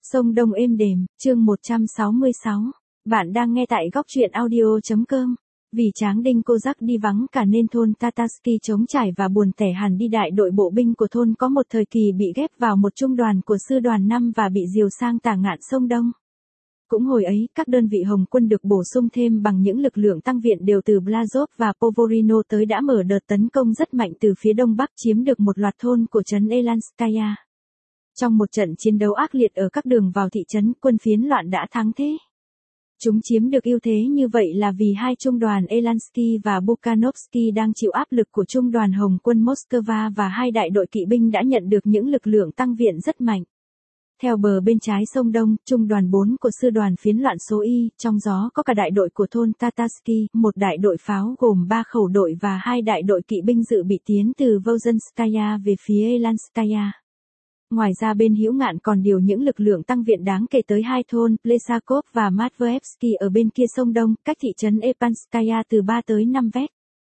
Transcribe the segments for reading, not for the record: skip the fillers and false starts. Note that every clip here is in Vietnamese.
Sông Đông êm đềm, chương 166. Bạn đang nghe tại góc truyện audio.com. Vì Tráng Đinh Cô Giác đi vắng cả nên thôn Tatarsky trống trải và buồn tẻ hẳn đi. Đại đội bộ binh của thôn có một thời kỳ bị ghép vào một trung đoàn của sư đoàn 5 và bị diều sang tả ngạn sông Đông. Cũng hồi ấy, các đơn vị Hồng quân được bổ sung thêm bằng những lực lượng tăng viện đều từ Blazov và Povorino tới đã mở đợt tấn công rất mạnh từ phía đông bắc, chiếm được một loạt thôn của trấn Elanskaya. Trong một trận chiến đấu ác liệt ở các đường vào thị trấn, quân phiến loạn đã thắng thế. Chúng chiếm được ưu thế như vậy là vì hai trung đoàn Elansky và Bukhanovsky đang chịu áp lực của trung đoàn Hồng quân Moscow và hai đại đội kỵ binh đã nhận được những lực lượng tăng viện rất mạnh. Theo bờ bên trái sông Đông, trung đoàn 4 của sư đoàn phiến loạn số Y, trong gió có cả đại đội của thôn Tatarsky, một đại đội pháo gồm 3 khẩu đội và hai đại đội kỵ binh dự bị tiến từ Vozhenskaya về phía Elanskaya. Ngoài ra bên hữu ngạn còn điều những lực lượng tăng viện đáng kể tới hai thôn Plesakov và Matveyevsky ở bên kia sông Đông, cách thị trấn Epanskaya từ 3 tới 5 vét.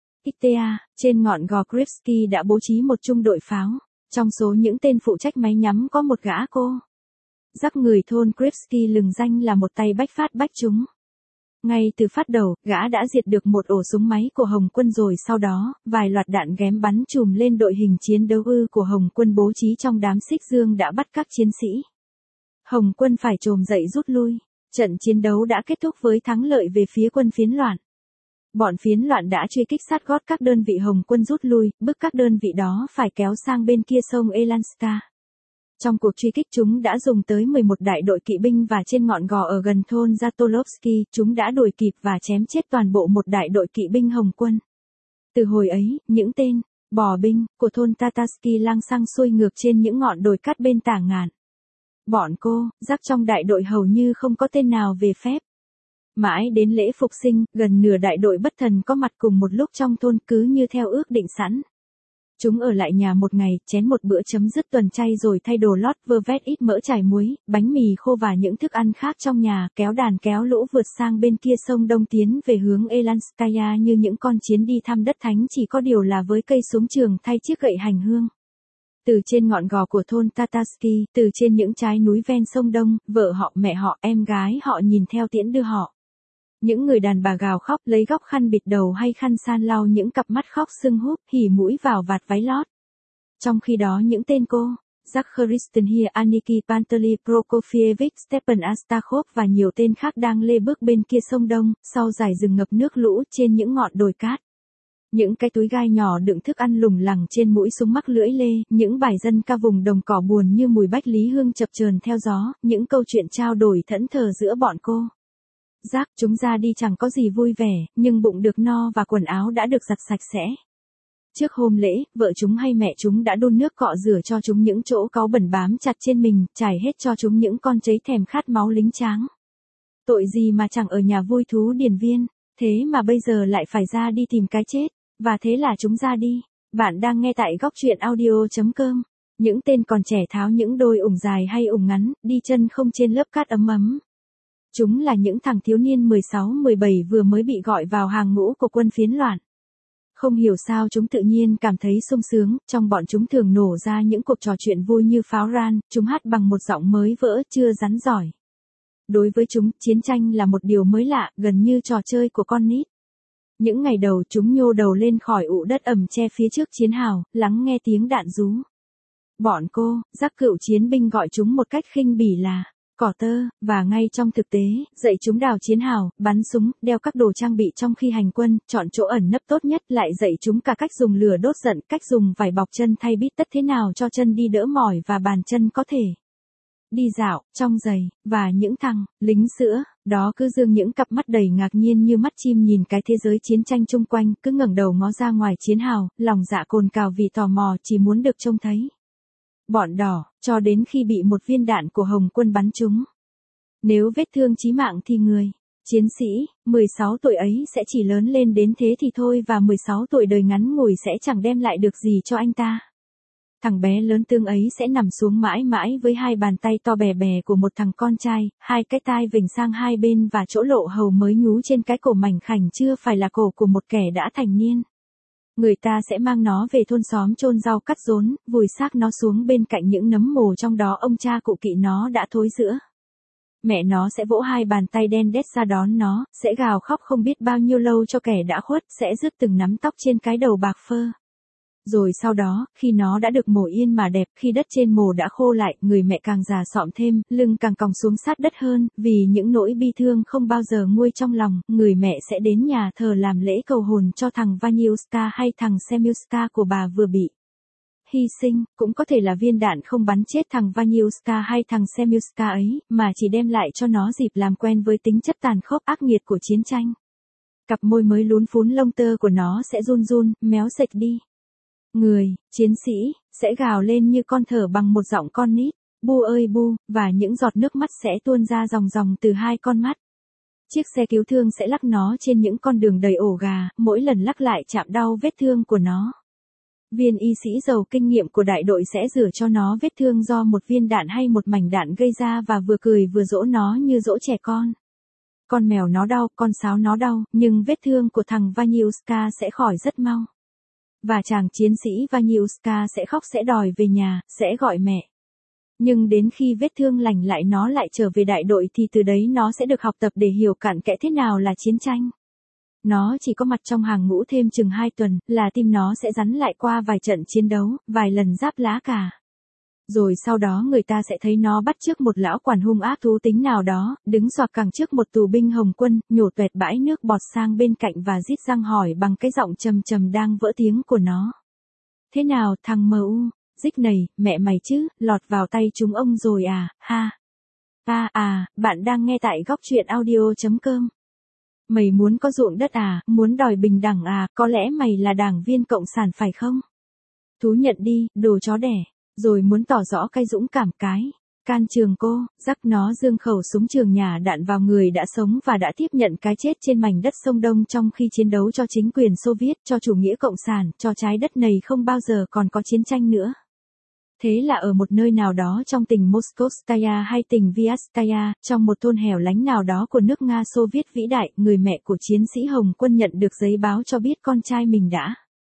Iktea, trên ngọn gò Krivsky đã bố trí một trung đội pháo. Trong số những tên phụ trách máy nhắm có một gã cô Giác người thôn Krivsky lừng danh là một tay bách phát bách trúng. Ngay từ phát đầu, gã đã diệt được một ổ súng máy của Hồng quân rồi sau đó, vài loạt đạn ghém bắn chùm lên đội hình chiến đấu của Hồng quân bố trí trong đám xích dương đã bắt các chiến sĩ. Hồng quân phải trồm dậy rút lui. Trận chiến đấu đã kết thúc với thắng lợi về phía quân phiến loạn. Bọn phiến loạn đã truy kích sát gót các đơn vị Hồng quân rút lui, bức các đơn vị đó phải kéo sang bên kia sông Elanska. Trong cuộc truy kích chúng đã dùng tới 11 đại đội kỵ binh và trên ngọn gò ở gần thôn Zatolovsky, chúng đã đuổi kịp và chém chết toàn bộ một đại đội kỵ binh Hồng quân. Từ hồi ấy, những tên bò binh của thôn Tatarsky lang xăng xuôi ngược trên những ngọn đồi cát bên tả ngạn. Bọn cô, Giác trong đại đội hầu như không có tên nào về phép. Mãi đến lễ phục sinh, gần nửa đại đội bất thần có mặt cùng một lúc trong thôn cứ như theo ước định sẵn. Chúng ở lại nhà một ngày, chén một bữa chấm dứt tuần chay rồi thay đồ lót vơ vét ít mỡ chải muối, bánh mì khô và những thức ăn khác trong nhà, kéo đàn kéo lũ vượt sang bên kia sông Đông tiến về hướng Elanskaya như những con chiến đi thăm đất thánh, chỉ có điều là với cây súng trường thay chiếc gậy hành hương. Từ trên ngọn gò của thôn Tatarsky, từ trên những trái núi ven sông Đông, vợ họ, mẹ họ, em gái họ nhìn theo tiễn đưa họ. Những người đàn bà gào khóc lấy góc khăn bịt đầu hay khăn san lau những cặp mắt khóc sưng húp, hỉ mũi vào vạt váy lót. Trong khi đó những tên cô, Zach Kristenhir, Aniki Pantely, Prokofievich, Stepan Astakhov và nhiều tên khác đang lê bước bên kia sông Đông, sau dải rừng ngập nước lũ trên những ngọn đồi cát. Những cái túi gai nhỏ đựng thức ăn lủng lẳng trên mũi súng mắc lưỡi lê, những bài dân ca vùng đồng cỏ buồn như mùi bách lý hương chập chờn theo gió, những câu chuyện trao đổi thẫn thờ giữa bọn cô. Giác, chúng ra đi chẳng có gì vui vẻ, nhưng bụng được no và quần áo đã được giặt sạch sẽ. Trước hôm lễ, vợ chúng hay mẹ chúng đã đun nước cọ rửa cho chúng những chỗ cáu bẩn bám chặt trên mình, trải hết cho chúng những con cháy thèm khát máu lính tráng. Tội gì mà chẳng ở nhà vui thú điền viên, thế mà bây giờ lại phải ra đi tìm cái chết, và thế là chúng ra đi. Bạn đang nghe tại góc truyện audio.com. Những tên còn trẻ tháo những đôi ủng dài hay ủng ngắn, đi chân không trên lớp cát ấm ấm. Chúng là những thằng thiếu niên 16-17 vừa mới bị gọi vào hàng ngũ của quân phiến loạn. Không hiểu sao chúng tự nhiên cảm thấy sung sướng, trong bọn chúng thường nổ ra những cuộc trò chuyện vui như pháo ran, chúng hát bằng một giọng mới vỡ, chưa rắn giỏi. Đối với chúng, chiến tranh là một điều mới lạ, gần như trò chơi của con nít. Những ngày đầu chúng nhô đầu lên khỏi ụ đất ẩm che phía trước chiến hào, lắng nghe tiếng đạn rú. Bọn cô, Giác cựu chiến binh gọi chúng một cách khinh bỉ là cỏ tơ, và ngay trong thực tế, dạy chúng đào chiến hào, bắn súng, đeo các đồ trang bị trong khi hành quân, chọn chỗ ẩn nấp tốt nhất, lại dạy chúng cả cách dùng lửa đốt giận, cách dùng vải bọc chân thay bít tất thế nào cho chân đi đỡ mỏi và bàn chân có thể đi dạo, trong giày, và những thằng lính sữa, đó cứ dương những cặp mắt đầy ngạc nhiên như mắt chim nhìn cái thế giới chiến tranh chung quanh, cứ ngẩng đầu ngó ra ngoài chiến hào, lòng dạ cồn cào vì tò mò chỉ muốn được trông thấy. Bọn đỏ, cho đến khi bị một viên đạn của Hồng quân bắn trúng. Nếu vết thương chí mạng thì người chiến sĩ, 16 tuổi ấy sẽ chỉ lớn lên đến thế thì thôi, và 16 tuổi đời ngắn ngủi sẽ chẳng đem lại được gì cho anh ta. Thằng bé lớn tương ấy sẽ nằm xuống mãi mãi với hai bàn tay to bè bè của một thằng con trai, hai cái tai vểnh sang hai bên và chỗ lộ hầu mới nhú trên cái cổ mảnh khảnh chưa phải là cổ của một kẻ đã thành niên. Người ta sẽ mang nó về thôn xóm chôn rau cắt rốn, vùi xác nó xuống bên cạnh những nấm mồ trong đó ông cha cụ kỵ nó đã thối rữa. Mẹ nó sẽ vỗ hai bàn tay đen đét ra đón nó, sẽ gào khóc không biết bao nhiêu lâu cho kẻ đã khuất, sẽ rứt từng nắm tóc trên cái đầu bạc phơ. Rồi sau đó, khi nó đã được mổ yên mà đẹp, khi đất trên mồ đã khô lại, người mẹ càng già xọm thêm, lưng càng còng xuống sát đất hơn, vì những nỗi bi thương không bao giờ nguôi trong lòng, người mẹ sẽ đến nhà thờ làm lễ cầu hồn cho thằng Vanyushka hay thằng Semyushka của bà vừa bị hy sinh, cũng có thể là viên đạn không bắn chết thằng Vanyushka hay thằng Semyushka ấy, mà chỉ đem lại cho nó dịp làm quen với tính chất tàn khốc ác nghiệt của chiến tranh. Cặp môi mới lún phún lông tơ của nó sẽ run run, méo sệch đi. Người, chiến sĩ, sẽ gào lên như con thở bằng một giọng con nít, bu ơi bu, và những giọt nước mắt sẽ tuôn ra ròng ròng từ hai con mắt. Chiếc xe cứu thương sẽ lắc nó trên những con đường đầy ổ gà, mỗi lần lắc lại chạm đau vết thương của nó. Viên y sĩ giàu kinh nghiệm của đại đội sẽ rửa cho nó vết thương do một viên đạn hay một mảnh đạn gây ra và vừa cười vừa dỗ nó như dỗ trẻ con. Con mèo nó đau, con sáo nó đau, nhưng vết thương của thằng Vanyushka sẽ khỏi rất mau. Và chàng chiến sĩ Vanyushka sẽ khóc, sẽ đòi về nhà, sẽ gọi mẹ. Nhưng đến khi vết thương lành lại nó lại trở về đại đội thì từ đấy nó sẽ được học tập để hiểu cặn kẽ thế nào là chiến tranh. Nó chỉ có mặt trong hàng ngũ thêm chừng 2 tuần, là tim nó sẽ rắn lại qua vài trận chiến đấu, vài lần giáp lá cà. Rồi sau đó người ta sẽ thấy nó bắt chước một lão quản hung ác thú tính nào đó, đứng xoạc cẳng trước một tù binh Hồng quân, nhổ tuẹt bãi nước bọt sang bên cạnh và rít răng hỏi bằng cái giọng trầm trầm đang vỡ tiếng của nó. Thế nào thằng MU, dích này, mẹ mày chứ, lọt vào tay chúng ông rồi à, ha. Bạn đang nghe tại góc truyện audio.com. Mày muốn có ruộng đất à, muốn đòi bình đẳng à, có lẽ mày là đảng viên cộng sản phải không? Thú nhận đi, đồ chó đẻ. Rồi muốn tỏ rõ cái dũng cảm cái. Can trường cô, rắc nó giương khẩu súng trường nhả đạn vào người đã sống và đã tiếp nhận cái chết trên mảnh đất sông Đông trong khi chiến đấu cho chính quyền Xô Viết, cho chủ nghĩa cộng sản, cho trái đất này không bao giờ còn có chiến tranh nữa. Thế là ở một nơi nào đó trong tỉnh Moskovskaya hay tỉnh Vyazkaya, trong một thôn hẻo lánh nào đó của nước Nga Xô Viết vĩ đại, người mẹ của chiến sĩ Hồng quân nhận được giấy báo cho biết con trai mình đã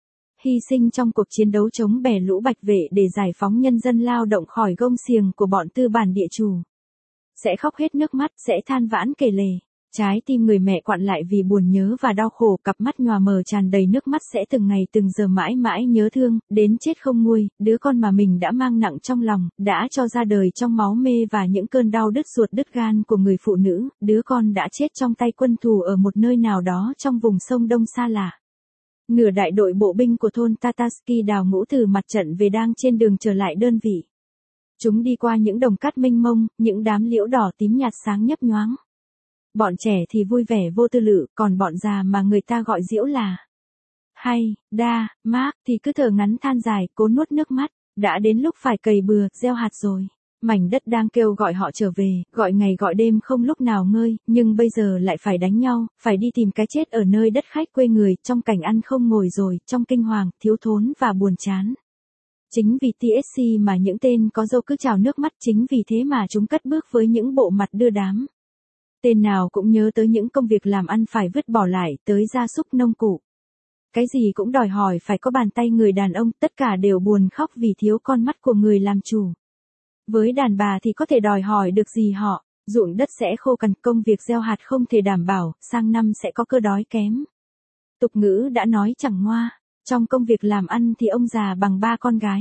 hy sinh trong cuộc chiến đấu chống bè lũ Bạch Vệ để giải phóng nhân dân lao động khỏi gông xiềng của bọn tư bản địa chủ. Sẽ khóc hết nước mắt, sẽ than vãn kể lể. Trái tim người mẹ quặn lại vì buồn nhớ và đau khổ, cặp mắt nhòa mờ tràn đầy nước mắt sẽ từng ngày từng giờ mãi mãi nhớ thương, đến chết không nguôi, đứa con mà mình đã mang nặng trong lòng, đã cho ra đời trong máu mê và những cơn đau đứt ruột đứt gan của người phụ nữ, đứa con đã chết trong tay quân thù ở một nơi nào đó trong vùng sông Đông xa lạ. Nửa đại đội bộ binh của thôn Tatarsky đào ngũ từ mặt trận về đang trên đường trở lại đơn vị. Chúng đi qua những đồng cát mênh mông, những đám liễu đỏ tím nhạt sáng nhấp nhoáng. Bọn trẻ thì vui vẻ vô tư lự, còn bọn già mà người ta gọi diễu là hay, đa, mác thì cứ thở ngắn than dài, cố nuốt nước mắt. Đã đến lúc phải cày bừa, gieo hạt rồi. Mảnh đất đang kêu gọi họ trở về, gọi ngày gọi đêm không lúc nào ngơi, nhưng bây giờ lại phải đánh nhau, phải đi tìm cái chết ở nơi đất khách quê người, trong cảnh ăn không ngồi rồi, trong kinh hoàng, thiếu thốn và buồn chán. Chính vì TSC mà những tên có râu cứ trào nước mắt, chính vì thế mà chúng cất bước với những bộ mặt đưa đám. Tên nào cũng nhớ tới những công việc làm ăn phải vứt bỏ lại, tới gia súc nông cụ. Cái gì cũng đòi hỏi phải có bàn tay người đàn ông, tất cả đều buồn khóc vì thiếu con mắt của người làm chủ. Với đàn bà thì có thể đòi hỏi được gì họ, ruộng đất sẽ khô cằn, công việc gieo hạt không thể đảm bảo, sang năm sẽ có cơ đói kém. Tục ngữ đã nói chẳng ngoa, trong công việc làm ăn thì ông già bằng 3 con gái.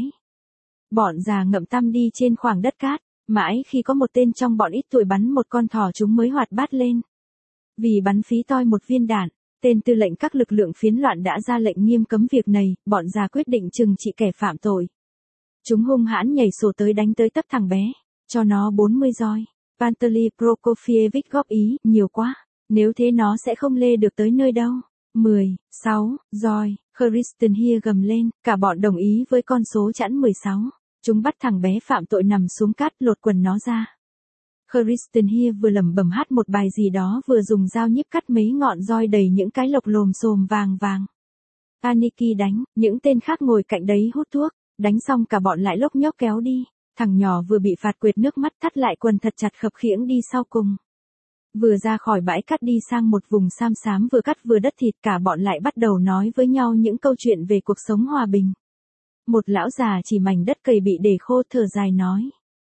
Bọn già ngậm tăm đi trên khoảng đất cát, mãi khi có một tên trong bọn ít tuổi bắn một con thỏ chúng mới hoạt bát lên. Vì bắn phí toi một viên đạn, tên tư lệnh các lực lượng phiến loạn đã ra lệnh nghiêm cấm việc này, bọn già quyết định trừng trị kẻ phạm tội. Chúng hung hãn nhảy sổ tới đánh tới tấp thằng bé, cho nó 40 roi. Pantely Prokofievic góp ý, nhiều quá, nếu thế nó sẽ không lê được tới nơi đâu. 16 roi, Kristen Hia gầm lên, cả bọn đồng ý với con số chẵn 16. Chúng bắt thằng bé phạm tội nằm xuống cát, lột quần nó ra. Kristen Hia vừa lẩm bẩm hát một bài gì đó vừa dùng dao nhíp cắt mấy ngọn roi đầy những cái lộc lồm xồm vàng vàng. Aniki đánh, những tên khác ngồi cạnh đấy hút thuốc, đánh xong cả bọn lại lốc nhốc kéo đi. Thằng nhỏ vừa bị phạt quệt nước mắt thắt lại quần thật chặt khập khiễng đi sau cùng. Vừa ra khỏi bãi cát đi sang một vùng xám xám vừa cắt vừa đất thịt, cả bọn lại bắt đầu nói với nhau những câu chuyện về cuộc sống hòa bình. Một lão già chỉ mảnh đất cày bị để khô thở dài nói.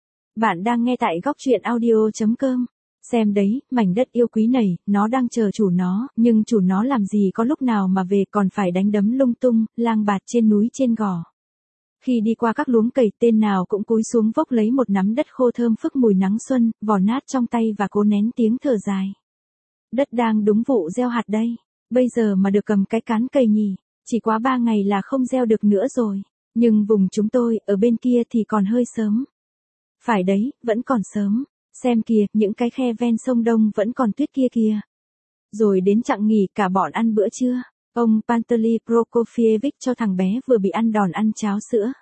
Bạn đang nghe tại góc truyện audio.com. Xem đấy, mảnh đất yêu quý này, nó đang chờ chủ nó, nhưng chủ nó làm gì có lúc nào mà về, còn phải đánh đấm lung tung, lang bạt trên núi trên gò. Khi đi qua các luống cày, tên nào cũng cúi xuống vốc lấy một nắm đất khô thơm phức mùi nắng xuân, vò nát trong tay và cố nén tiếng thở dài. Đất đang đúng vụ gieo hạt đây, bây giờ mà được cầm cái cán cày nhỉ, chỉ quá 3 ngày là không gieo được nữa rồi, nhưng vùng chúng tôi, ở bên kia thì còn hơi sớm. Phải đấy, vẫn còn sớm, xem kìa, những cái khe ven sông Đông vẫn còn tuyết kia kìa. Rồi đến chặng nghỉ, cả bọn ăn bữa trưa. Ông Pantely Prokofievic cho thằng bé vừa bị ăn đòn ăn cháo sữa.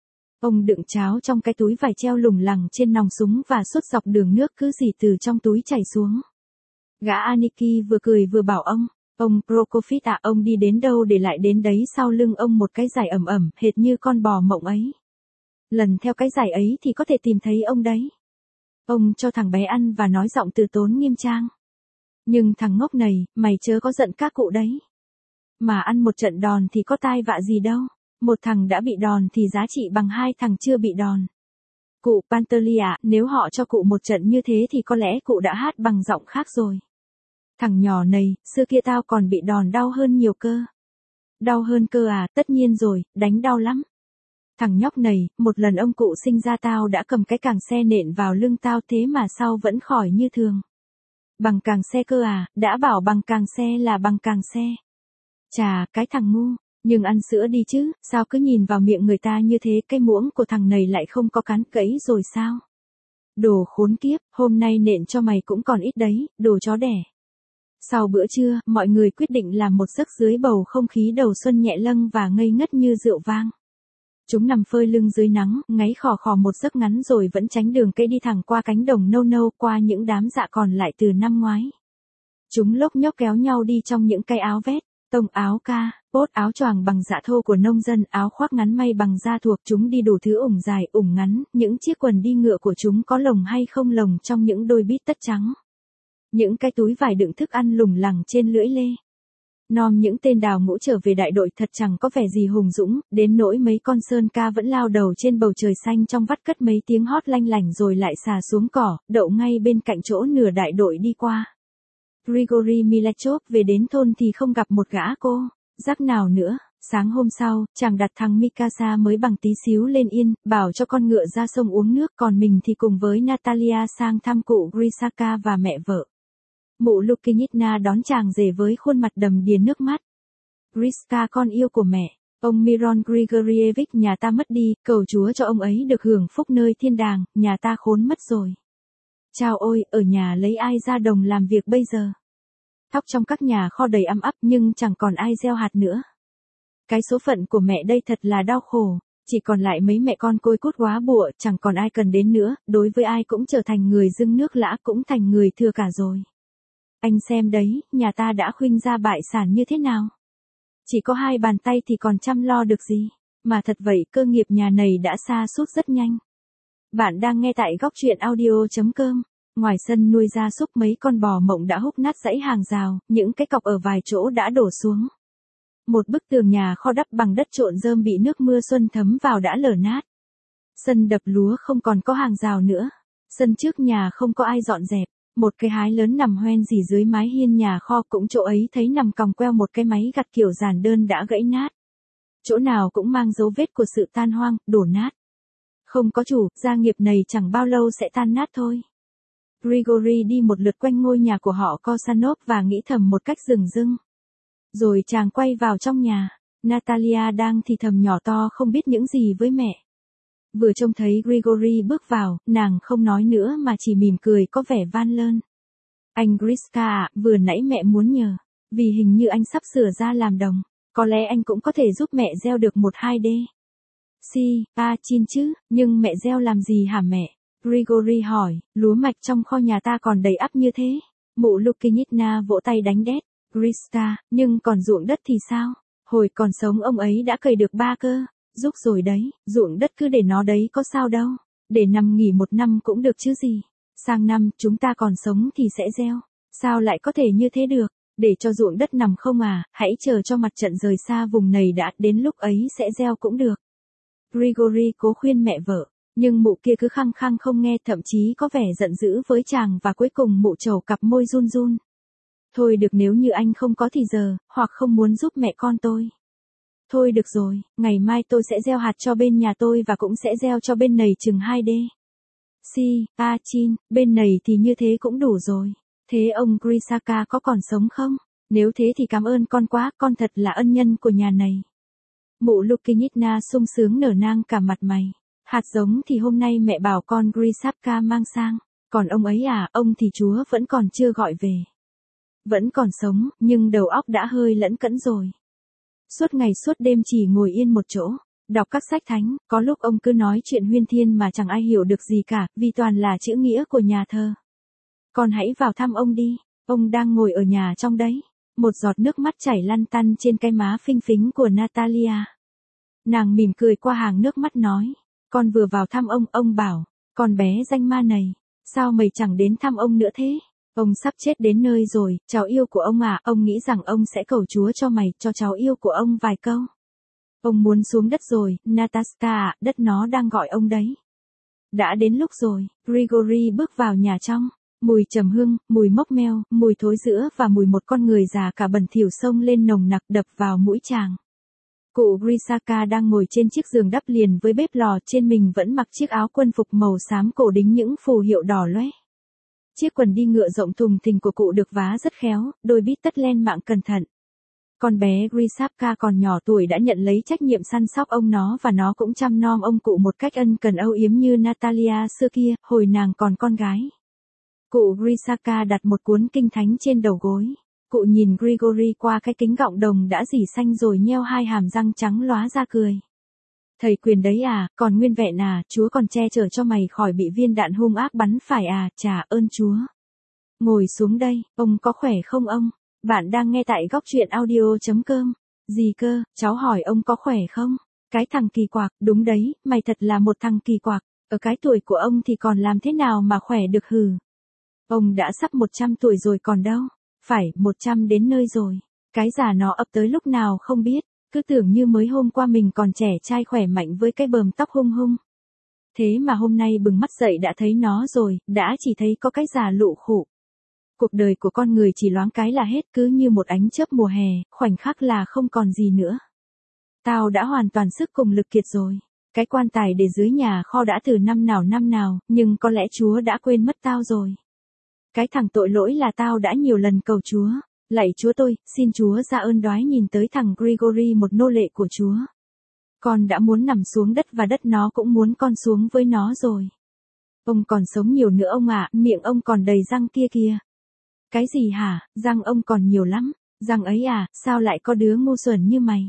Ông đựng cháo trong cái túi vải treo lủng lẳng trên nòng súng và suốt dọc đường nước cứ rỉ từ trong túi chảy xuống. Gã Aniki vừa cười vừa bảo ông Prokofiev à, ông đi đến đâu để lại đến đấy, sau lưng ông một cái dải ẩm ẩm, hệt như con bò mộng ấy. Lần theo cái dải ấy thì có thể tìm thấy ông đấy. Ông cho thằng bé ăn và nói giọng từ tốn nghiêm trang. Nhưng thằng ngốc này, mày chớ có giận các cụ đấy. Mà ăn một trận đòn thì có tai vạ gì đâu. Một thằng đã bị đòn thì giá trị bằng 2 thằng chưa bị đòn. Cụ Pantely à, nếu họ cho cụ một trận như thế thì có lẽ cụ đã hát bằng giọng khác rồi. Thằng nhỏ này, xưa kia tao còn bị đòn đau hơn nhiều cơ. Đau hơn cơ à, tất nhiên rồi, đánh đau lắm. Thằng nhóc này, một lần ông cụ sinh ra tao đã cầm cái càng xe nện vào lưng tao, thế mà sau vẫn khỏi như thường. Bằng càng xe cơ à, đã bảo bằng càng xe là bằng càng xe. Chà, cái thằng ngu, nhưng ăn sữa đi chứ, sao cứ nhìn vào miệng người ta như thế, cái muỗng của thằng này lại không có cán cẫy rồi sao? Đồ khốn kiếp, hôm nay nện cho mày cũng còn ít đấy, đồ chó đẻ. Sau bữa trưa, mọi người quyết định làm một giấc dưới bầu không khí đầu xuân nhẹ lâng và ngây ngất như rượu vang. Chúng nằm phơi lưng dưới nắng, ngáy khò khò một giấc ngắn rồi vẫn tránh đường cây đi thẳng qua cánh đồng nâu nâu, qua những đám dạ còn lại từ năm ngoái. Chúng lốc nhốc kéo nhau đi trong những cái áo vest, tông áo ca, bốt áo choàng bằng dạ thô của nông dân, áo khoác ngắn may bằng da thuộc. Chúng đi đủ thứ, ủng dài, ủng ngắn, những chiếc quần đi ngựa của chúng có lồng hay không lồng trong những đôi bít tất trắng. Những cái túi vải đựng thức ăn lủng lẳng trên lưỡi lê. Nom những tên đào ngũ trở về đại đội thật chẳng có vẻ gì hùng dũng, đến nỗi mấy con sơn ca vẫn lao đầu trên bầu trời xanh trong vắt cất mấy tiếng hót lanh lảnh rồi lại xà xuống cỏ, đậu ngay bên cạnh chỗ nửa đại đội đi qua. Grigory Milechov về đến thôn thì không gặp một gã cô rắc nào nữa. Sáng hôm sau, chàng đặt thằng Mikasa mới bằng tí xíu lên yên, bảo cho con ngựa ra sông uống nước, còn mình thì cùng với Natalia sang thăm cụ Grisaka và mẹ vợ. Mụ Lukinitna đón chàng rể với khuôn mặt đầm đìa nước mắt. Griska, con yêu của mẹ, ông Miron Grigorievich nhà ta mất đi, cầu Chúa cho ông ấy được hưởng phúc nơi thiên đàng, nhà ta khốn mất rồi. Chao ôi, ở nhà lấy ai ra đồng làm việc bây giờ? Thóc trong các nhà kho đầy ăm ắp nhưng chẳng còn ai gieo hạt nữa. Cái số phận của mẹ đây thật là đau khổ, chỉ còn lại mấy mẹ con côi cút góa bụa, chẳng còn ai cần đến nữa, đối với ai cũng trở thành người dưng nước lã, cũng thành người thừa cả rồi. Anh xem đấy, nhà ta đã khuynh ra bại sản như thế nào? Chỉ có 2 bàn tay thì còn chăm lo được gì, mà thật vậy, cơ nghiệp nhà này đã sa sút rất nhanh. Bạn đang nghe tại góc truyện audio.com. Ngoài sân nuôi gia súc, mấy con bò mộng đã húc nát dãy hàng rào, những cái cọc ở vài chỗ đã đổ xuống. Một bức tường nhà kho đắp bằng đất trộn rơm bị nước mưa xuân thấm vào đã lở nát. Sân đập lúa không còn có hàng rào nữa. Sân trước nhà không có ai dọn dẹp. Một cái hái lớn nằm hoen rỉ dưới mái hiên nhà kho, cũng chỗ ấy thấy nằm còng queo một cái máy gặt kiểu giản đơn đã gãy nát. Chỗ nào cũng mang dấu vết của sự tan hoang, đổ nát. Không có chủ, gia nghiệp này chẳng bao lâu sẽ tan nát thôi. Grigory đi một lượt quanh ngôi nhà của họ Kosanov và nghĩ thầm một cách dửng dưng. Rồi chàng quay vào trong nhà. Natalia đang thì thầm nhỏ to không biết những gì với mẹ. Vừa trông thấy Grigory bước vào, nàng không nói nữa mà chỉ mỉm cười có vẻ van lơn. Anh Griska ạ, vừa nãy mẹ muốn nhờ, vì hình như anh sắp sửa ra làm đồng, có lẽ anh cũng có thể giúp mẹ gieo được 1-2 đê. Chin chứ, nhưng mẹ gieo làm gì hả mẹ? Grigory hỏi, lúa mạch trong kho nhà ta còn đầy ắp như thế. Mụ Lukinitna vỗ tay đánh đét. Griska, nhưng còn ruộng đất thì sao? Hồi còn sống ông ấy đã cày được 3 cơ. Giúp rồi đấy, ruộng đất cứ để nó đấy có sao đâu. Để nằm nghỉ 1 năm cũng được chứ gì. Sang năm chúng ta còn sống thì sẽ gieo. Sao lại có thể như thế được? Để cho ruộng đất nằm không à, hãy chờ cho mặt trận rời xa vùng này đã, đến lúc ấy sẽ gieo cũng được. Grigory cố khuyên mẹ vợ, nhưng mụ kia cứ khăng khăng không nghe, thậm chí có vẻ giận dữ với chàng và cuối cùng mụ trầu cặp môi run run. Thôi được, nếu như anh không có thì giờ, hoặc không muốn giúp mẹ con tôi. Thôi được rồi, ngày mai tôi sẽ gieo hạt cho bên nhà tôi và cũng sẽ gieo cho bên này chừng 2 đê. Chin, bên này thì như thế cũng đủ rồi. Thế ông Grisaka có còn sống không? Nếu thế thì cảm ơn con quá, con thật là ân nhân của nhà này. Mụ Lukinitna sung sướng nở nang cả mặt mày. Hạt giống thì hôm nay mẹ bảo con Grisaka mang sang. Còn ông ấy à, ông thì Chúa vẫn còn chưa gọi về. Vẫn còn sống, nhưng đầu óc đã hơi lẫn cẫn rồi. Suốt ngày suốt đêm chỉ ngồi yên một chỗ, đọc các sách thánh, có lúc ông cứ nói chuyện huyên thiên mà chẳng ai hiểu được gì cả, vì toàn là chữ nghĩa của nhà thờ. Con hãy vào thăm ông đi, ông đang ngồi ở nhà trong đấy. Một giọt nước mắt chảy lăn tăn trên cái má phinh phính của Natalia. Nàng mỉm cười qua hàng nước mắt nói, con vừa vào thăm ông bảo, con bé danh ma này, sao mày chẳng đến thăm ông nữa thế? Ông sắp chết đến nơi rồi, cháu yêu của ông à, ông nghĩ rằng ông sẽ cầu Chúa cho mày, cho cháu yêu của ông vài câu. Ông muốn xuống đất rồi, Natasha à, đất nó đang gọi ông đấy. Đã đến lúc rồi, Grigory bước vào nhà trong. Mùi trầm hương, mùi mốc meo, mùi thối rữa và mùi một con người già cả bẩn thỉu xông lên nồng nặc đập vào mũi chàng. Cụ Grisaka đang ngồi trên chiếc giường đắp liền với bếp lò, trên mình vẫn mặc chiếc áo quân phục màu xám cổ đính những phù hiệu đỏ loé. Chiếc quần đi ngựa rộng thùng thình của cụ được vá rất khéo, đôi bít tất len mạng cẩn thận. Con bé Grisaka còn nhỏ tuổi đã nhận lấy trách nhiệm săn sóc ông nó và nó cũng chăm nom ông cụ một cách ân cần âu yếm như Natalia xưa kia, hồi nàng còn con gái. Cụ Grisaka đặt một cuốn kinh thánh trên đầu gối. Cụ nhìn Grigory qua cái kính gọng đồng đã rỉ xanh rồi nheo hai hàm răng trắng lóa ra cười. Thầy quyền đấy à, còn nguyên vẹn à, Chúa còn che chở cho mày khỏi bị viên đạn hung ác bắn phải à, trả ơn Chúa. Ngồi xuống đây, ông có khỏe không ông? Bạn đang nghe tại góc truyện audio.com. Gì cơ, cháu hỏi ông có khỏe không? Cái thằng kỳ quặc, đúng đấy, mày thật là một thằng kỳ quặc, ở cái tuổi của ông thì còn làm thế nào mà khỏe được hừ. Ông đã sắp 100 tuổi rồi còn đâu, phải, 100 đến nơi rồi. Cái già nó ập tới lúc nào không biết, cứ tưởng như mới hôm qua mình còn trẻ trai khỏe mạnh với cái bờm tóc hung hung. Thế mà hôm nay bừng mắt dậy đã thấy nó rồi, đã chỉ thấy có cái già lụ khụ. Cuộc đời của con người chỉ loáng cái là hết, cứ như một ánh chớp mùa hè, khoảnh khắc là không còn gì nữa. Tao đã hoàn toàn sức cùng lực kiệt rồi. Cái quan tài để dưới nhà kho đã từ năm nào, nhưng có lẽ Chúa đã quên mất tao rồi. Cái thằng tội lỗi là tao đã nhiều lần cầu Chúa, lạy Chúa tôi, xin Chúa ra ơn đoái nhìn tới thằng Grigory, một nô lệ của Chúa. Con đã muốn nằm xuống đất và đất nó cũng muốn con xuống với nó rồi. Ông còn sống nhiều nữa ông ạ, miệng ông còn đầy răng kia kìa. Cái gì hả, răng ông còn nhiều lắm, răng ấy à, sao lại có đứa ngu xuẩn như mày.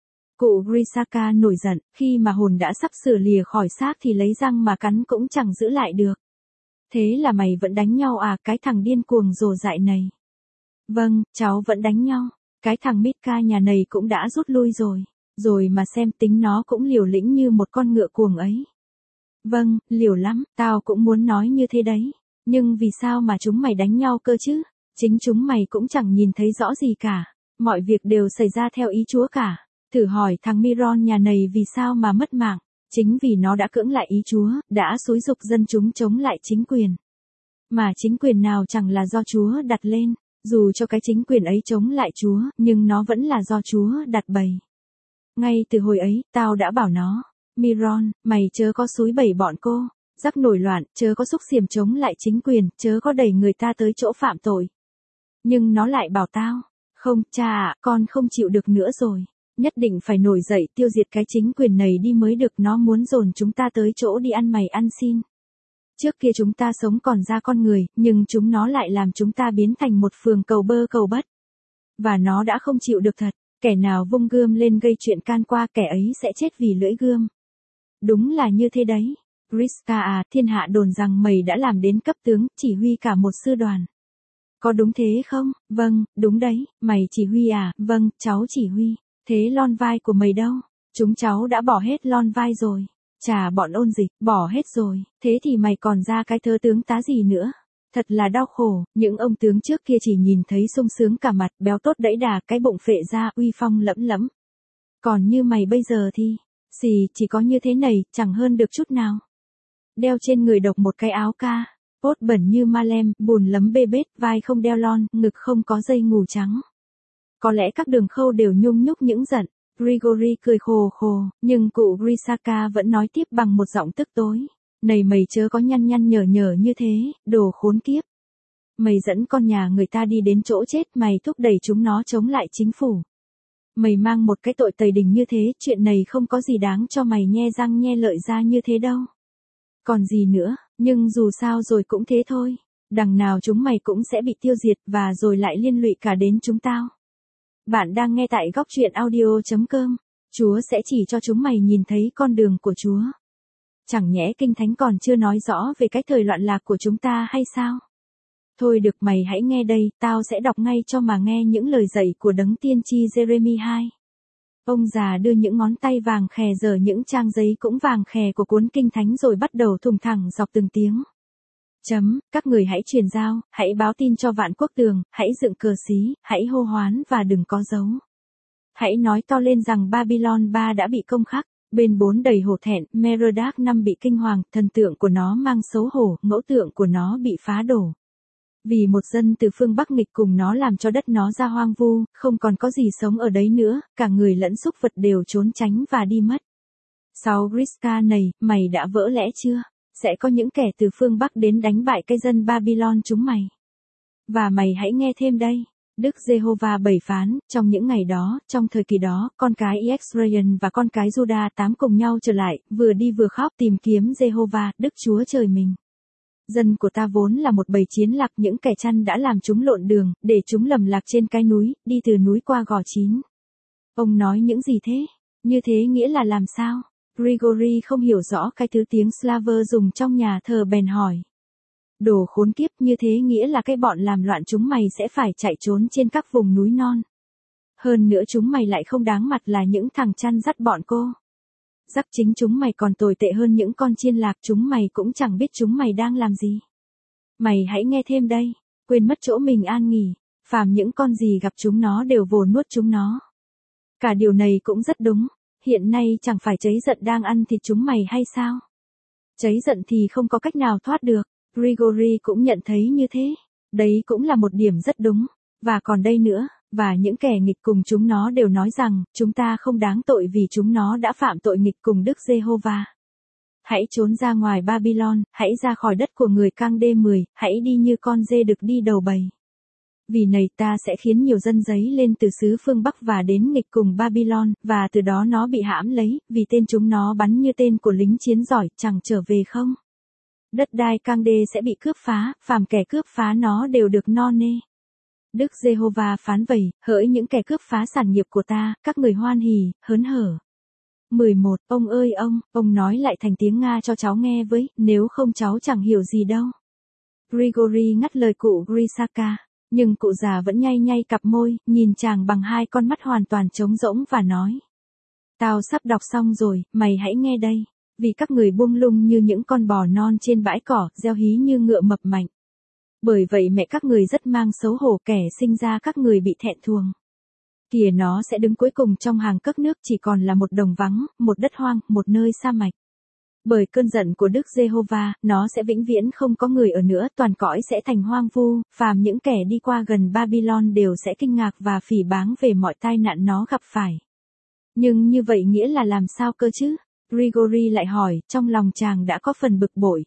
Cụ Grisaka nổi giận, khi mà hồn đã sắp sửa lìa khỏi xác thì lấy răng mà cắn cũng chẳng giữ lại được. Thế là mày vẫn đánh nhau à, cái thằng điên cuồng rồ dại này. Vâng, cháu vẫn đánh nhau, cái thằng Mitka nhà này cũng đã rút lui rồi. Rồi mà xem tính nó cũng liều lĩnh như một con ngựa cuồng ấy. Vâng, liều lắm, tao cũng muốn nói như thế đấy. Nhưng vì sao mà chúng mày đánh nhau cơ chứ? Chính chúng mày cũng chẳng nhìn thấy rõ gì cả. Mọi việc đều xảy ra theo ý Chúa cả. Thử hỏi thằng Miron nhà này vì sao mà mất mạng. Chính vì nó đã cưỡng lại ý Chúa, đã xúi giục dân chúng chống lại chính quyền. Mà chính quyền nào chẳng là do Chúa đặt lên. Dù cho cái chính quyền ấy chống lại Chúa, nhưng nó vẫn là do Chúa đặt bày. Ngay từ hồi ấy, tao đã bảo nó, Miron, mày chớ có xúi bẩy bọn cô, rắc nổi loạn, chớ có xúc xiềm chống lại chính quyền, chớ có đẩy người ta tới chỗ phạm tội. Nhưng nó lại bảo tao, không, cha ạ, con không chịu được nữa rồi, nhất định phải nổi dậy tiêu diệt cái chính quyền này đi mới được, nó muốn dồn chúng ta tới chỗ đi ăn mày ăn xin. Trước kia chúng ta sống còn ra con người, nhưng chúng nó lại làm chúng ta biến thành một phường cầu bơ cầu bất. Và nó đã không chịu được thật. Kẻ nào vung gươm lên gây chuyện can qua kẻ ấy sẽ chết vì lưỡi gươm. Đúng là như thế đấy. Griska à, thiên hạ đồn rằng mày đã làm đến cấp tướng, chỉ huy cả một sư đoàn. Có đúng thế không? Vâng, đúng đấy, mày chỉ huy à? Vâng, cháu chỉ huy. Thế lon vai của mày đâu? Chúng cháu đã bỏ hết lon vai rồi. Chà, bọn ôn dịch, bỏ hết rồi. Thế thì mày còn ra cái thơ tướng tá gì nữa? Thật là đau khổ, những ông tướng trước kia chỉ nhìn thấy sung sướng cả mặt, béo tốt đẫy đà, cái bụng phệ ra, uy phong lẫm lẫm. Còn như mày bây giờ thì, xì, chỉ có như thế này, chẳng hơn được chút nào. Đeo trên người độc một cái áo ca, bốt bẩn như ma lem, bùn lấm bê bết, vai không đeo lon, ngực không có dây ngủ trắng. Có lẽ các đường khâu đều nhung nhúc những giận. Grigori cười khồ khồ, nhưng cụ Grisaka vẫn nói tiếp bằng một giọng tức tối. Này mày chớ có nhăn nhăn nhở nhở như thế, đồ khốn kiếp. Mày dẫn con nhà người ta đi đến chỗ chết, mày thúc đẩy chúng nó chống lại chính phủ. Mày mang một cái tội tày đình như thế, chuyện này không có gì đáng cho mày nhe răng nhe lợi ra như thế đâu. Còn gì nữa, nhưng dù sao rồi cũng thế thôi. Đằng nào chúng mày cũng sẽ bị tiêu diệt và rồi lại liên lụy cả đến chúng tao. Bạn đang nghe tại góc truyện audio.com. Chúa sẽ chỉ cho chúng mày nhìn thấy con đường của Chúa. Chẳng nhẽ Kinh Thánh còn chưa nói rõ về cái thời loạn lạc của chúng ta hay sao? Thôi được, mày hãy nghe đây, tao sẽ đọc ngay cho mà nghe những lời dạy của đấng tiên tri Jeremy 2. Ông già đưa những ngón tay vàng khè dở những trang giấy cũng vàng khè của cuốn Kinh Thánh rồi bắt đầu thùng thẳng dọc từng tiếng. Các người hãy truyền giao, hãy báo tin cho vạn quốc tường, hãy dựng cờ xí, hãy hô hoán và đừng có giấu. Hãy nói to lên rằng Babylon 3 đã bị công khắc, bên 4 đầy hổ thẹn, Merodach 5 bị kinh hoàng, thần tượng của nó mang xấu hổ, mẫu tượng của nó bị phá đổ. Vì một dân từ phương Bắc nghịch cùng nó làm cho đất nó ra hoang vu, không còn có gì sống ở đấy nữa, cả người lẫn súc vật đều trốn tránh và đi mất. Sau Griska này, mày đã vỡ lẽ chưa? Sẽ có những kẻ từ phương Bắc đến đánh bại cái dân Babylon chúng mày. Và mày hãy nghe thêm đây. Đức Giê-hô-va bày phán, trong những ngày đó, trong thời kỳ đó, con cái Israel và con cái Juda 8 cùng nhau trở lại, vừa đi vừa khóc tìm kiếm Giê-hô-va, Đức Chúa Trời mình. Dân của ta vốn là một bầy chiến lạc, những kẻ chăn đã làm chúng lộn đường, để chúng lầm lạc trên cái núi, đi từ núi qua gò chín. Ông nói những gì thế? Như thế nghĩa là làm sao? Grigori không hiểu rõ cái thứ tiếng Slaver dùng trong nhà thờ bèn hỏi. Đồ khốn kiếp, như thế nghĩa là cái bọn làm loạn chúng mày sẽ phải chạy trốn trên các vùng núi non. Hơn nữa chúng mày lại không đáng mặt là những thằng chăn dắt bọn cô. Rắc chính chúng mày còn tồi tệ hơn những con chiên lạc, chúng mày cũng chẳng biết chúng mày đang làm gì. Mày hãy nghe thêm đây, quên mất chỗ mình an nghỉ, phàm những con gì gặp chúng nó đều vồ nuốt chúng nó. Cả điều này cũng rất đúng, hiện nay chẳng phải cháy giận đang ăn thịt chúng mày hay sao? Cháy giận thì không có cách nào thoát được, Grigori cũng nhận thấy như thế, đấy cũng là một điểm rất đúng, và còn đây nữa. Và những kẻ nghịch cùng chúng nó đều nói rằng, chúng ta không đáng tội vì chúng nó đã phạm tội nghịch cùng Đức Giê-hô-va. Hãy trốn ra ngoài Babylon, hãy ra khỏi đất của người Cang-đê-10, hãy đi như con dê đực đi đầu bầy. Vì này ta sẽ khiến nhiều dân giấy lên từ xứ phương Bắc và đến nghịch cùng Babylon, và từ đó nó bị hãm lấy, vì tên chúng nó bắn như tên của lính chiến giỏi, chẳng trở về không. Đất đai Cang-đê sẽ bị cướp phá, phàm kẻ cướp phá nó đều được no nê. Đức Giê-hô-va phán vậy, hỡi những kẻ cướp phá sản nghiệp của ta, các người hoan hỉ, hớn hở. 11. Ông ơi ông nói lại thành tiếng Nga cho cháu nghe với, nếu không cháu chẳng hiểu gì đâu. Grigori ngắt lời cụ Grisaka, nhưng cụ già vẫn nhay nhay cặp môi, nhìn chàng bằng hai con mắt hoàn toàn trống rỗng và nói. Tao sắp đọc xong rồi, mày hãy nghe đây. Vì các người buông lung như những con bò non trên bãi cỏ, gieo hí như ngựa mập mạnh. Bởi vậy mẹ các người rất mang xấu hổ, kẻ sinh ra các người bị thẹn thuồng. Kìa nó sẽ đứng cuối cùng trong hàng cấp nước, chỉ còn là một đồng vắng, một đất hoang, một nơi sa mạc. Bởi cơn giận của Đức Giê-hô-va, nó sẽ vĩnh viễn không có người ở nữa, toàn cõi sẽ thành hoang vu, phàm những kẻ đi qua gần Babylon đều sẽ kinh ngạc và phỉ báng về mọi tai nạn nó gặp phải. Nhưng như vậy nghĩa là làm sao cơ chứ? Grigori lại hỏi, trong lòng chàng đã có phần bực bội.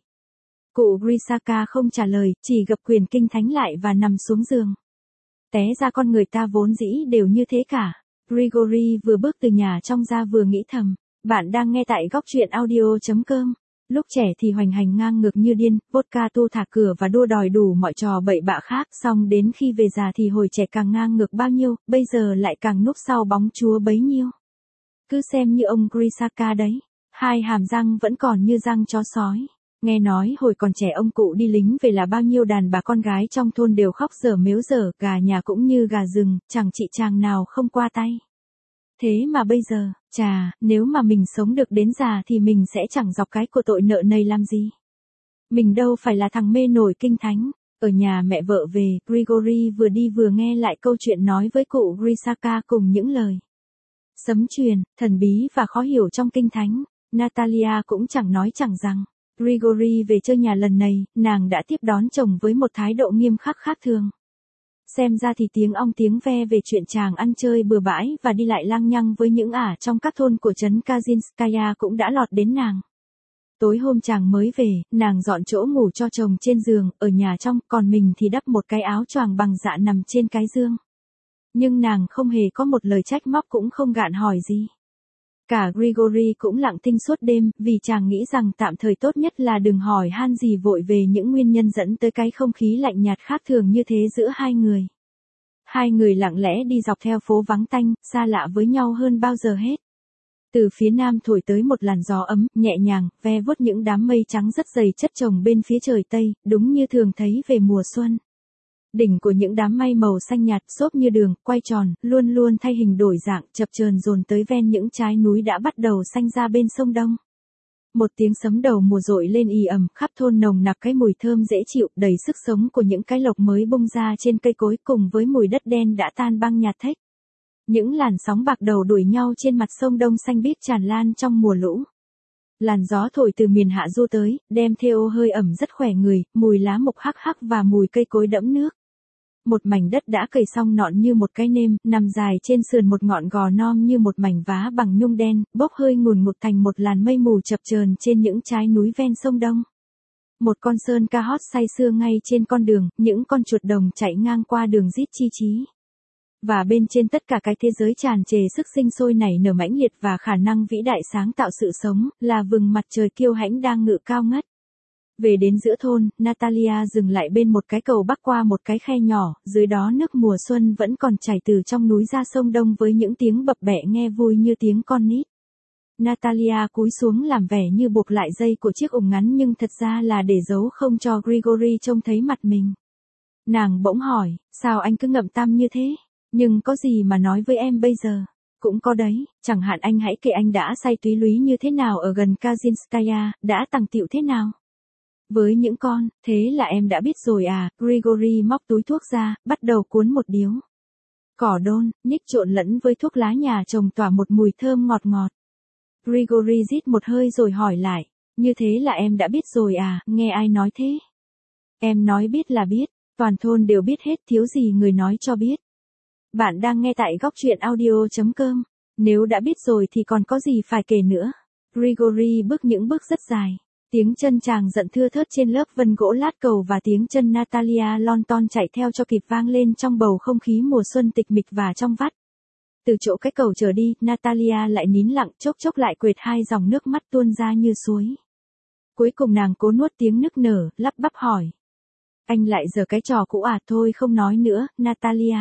Cụ Grisaka không trả lời, chỉ gập quyền kinh thánh lại và nằm xuống giường. Té ra con người ta vốn dĩ đều như thế cả. Grigori vừa bước từ nhà trong ra vừa nghĩ thầm. Bạn đang nghe tại góc truyện audio.com. Lúc trẻ thì hoành hành ngang ngược như điên, vodka tu thả cửa và đua đòi đủ mọi trò bậy bạ khác. Xong đến khi về già thì hồi trẻ càng ngang ngược bao nhiêu, bây giờ lại càng núp sau bóng Chúa bấy nhiêu. Cứ xem như ông Grisaka đấy. Hai hàm răng vẫn còn như răng chó sói. Nghe nói hồi còn trẻ ông cụ đi lính về là bao nhiêu đàn bà con gái trong thôn đều khóc dở mếu dở, gà nhà cũng như gà rừng, chẳng chị chàng nào không qua tay. Thế mà bây giờ, chà, nếu mà mình sống được đến già thì mình sẽ chẳng dọc cái của tội nợ này làm gì. Mình đâu phải là thằng mê nổi kinh thánh, Ở nhà mẹ vợ về, Grigory vừa đi vừa nghe lại câu chuyện nói với cụ Grisaka cùng những lời sấm truyền, thần bí và khó hiểu trong kinh thánh. Natalia cũng chẳng nói chẳng rằng. Grigory về chơi nhà lần này, nàng đã tiếp đón chồng với một thái độ nghiêm khắc khác thường. Xem ra thì tiếng ong tiếng ve về chuyện chàng ăn chơi bừa bãi và đi lại lang nhăng với những ả trong các thôn của trấn Kazinskaya cũng đã lọt đến nàng. Tối hôm chàng mới về, nàng dọn chỗ ngủ cho chồng trên giường, ở nhà trong, còn mình thì đắp một cái áo choàng bằng dạ nằm trên cái giường. Nhưng nàng không hề có một lời trách móc cũng không gạn hỏi gì. Cả Grigory cũng lặng thinh suốt đêm, vì chàng nghĩ rằng tạm thời tốt nhất là đừng hỏi han gì vội về những nguyên nhân dẫn tới cái không khí lạnh nhạt khác thường như thế giữa hai người. Hai người lặng lẽ đi dọc theo phố vắng tanh, xa lạ với nhau hơn bao giờ hết. Từ phía nam thổi tới một làn gió ấm, nhẹ nhàng, ve vuốt những đám mây trắng rất dày chất chồng bên phía trời Tây, đúng như thường thấy về mùa xuân. Đỉnh của những đám mây màu xanh nhạt xốp như đường, quay tròn, luôn luôn thay hình đổi dạng, chập chờn dồn tới ven những trái núi đã bắt đầu xanh ra bên sông Đông. Một tiếng sấm đầu mùa rội lên ì ầm, khắp thôn nồng nặc cái mùi thơm dễ chịu, đầy sức sống của những cái lộc mới bung ra trên cây cối cùng với mùi đất đen đã tan băng nhạt thếch. Những làn sóng bạc đầu đuổi nhau trên mặt sông Đông xanh biếc tràn lan trong mùa lũ. Làn gió thổi từ miền hạ du tới, đem theo hơi ẩm rất khỏe người, mùi lá mục hắc hắc và mùi cây cối đẫm nước. Một mảnh đất đã cày xong nọn như một cái nêm, nằm dài trên sườn một ngọn gò non như một mảnh vá bằng nhung đen, bốc hơi ngùn ngụt thành một làn mây mù chập chờn trên những trái núi ven sông Đông. Một con sơn ca hót say sưa ngay trên con đường, những con chuột đồng chạy ngang qua đường rít chi chí. Và bên trên tất cả cái thế giới tràn trề sức sinh sôi nảy nở mãnh liệt và khả năng vĩ đại sáng tạo sự sống, là vầng mặt trời kiêu hãnh đang ngự cao ngất. Về đến giữa thôn, Natalia dừng lại bên một cái cầu bắc qua một cái khe nhỏ, dưới đó nước mùa xuân vẫn còn chảy từ trong núi ra sông Đông với những tiếng bập bẹ nghe vui như tiếng con nít. Natalia cúi xuống làm vẻ như buộc lại dây của chiếc ủng ngắn nhưng thật ra là để giấu không cho Grigory trông thấy mặt mình. Nàng bỗng hỏi, sao anh cứ ngậm tăm như thế? Nhưng có gì mà nói với em bây giờ? Cũng có đấy, chẳng hạn anh hãy kể anh đã say túy lúy như thế nào ở gần Kazinskaya, đã tằng tịu thế nào? Với những con, thế là em đã biết rồi à? Grigory móc túi thuốc ra, bắt đầu cuốn một điếu. Cỏ đôn, nhích trộn lẫn với thuốc lá nhà chồng tỏa một mùi thơm ngọt ngọt. Grigory rít một hơi rồi hỏi lại, như thế là em đã biết rồi à? Nghe ai nói thế? Em nói biết là biết, toàn thôn đều biết hết, thiếu gì người nói cho biết. Bạn đang nghe tại góc truyện audio.com. Nếu đã biết rồi thì còn có gì phải kể nữa. Grigory bước những bước rất dài. Tiếng chân chàng giận thưa thớt trên lớp vân gỗ lát cầu và tiếng chân Natalia lon ton chạy theo cho kịp vang lên trong bầu không khí mùa xuân tịch mịch và trong vắt. Từ chỗ cái cầu trở đi, Natalia lại nín lặng, chốc chốc lại quệt hai dòng nước mắt tuôn ra như suối. Cuối cùng nàng cố nuốt tiếng nức nở, lắp bắp hỏi. Anh lại giở cái trò cũ à? Thôi không nói nữa, Natalia.